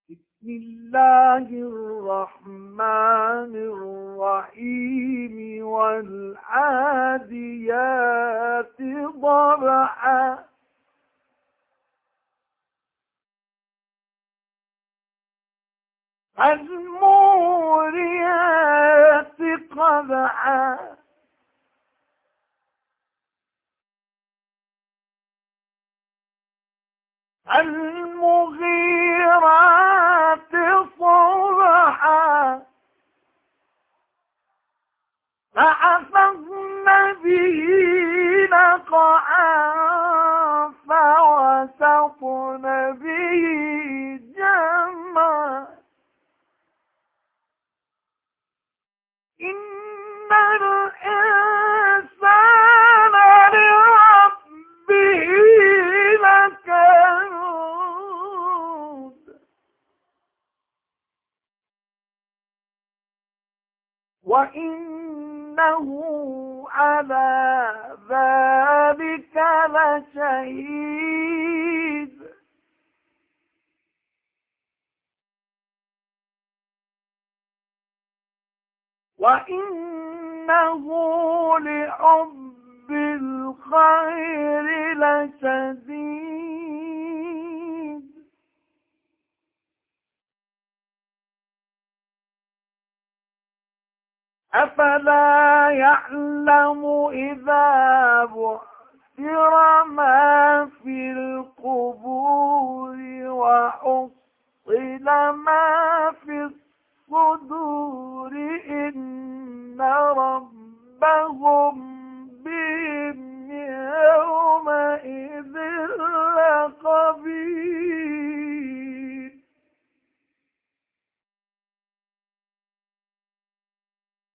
بسم الله الرحمن الرحيم والعاديات ضبحا فالموريات قدحا المغيرات صبحا فأثرن به نقعا فوسطن به جمعا إن الإنسان لربه لكنود وإنه على ذلك لشهيد وإنه لحب الخير لشديد أفلا يعلم إذا بعثر ما في القبور وحصل ما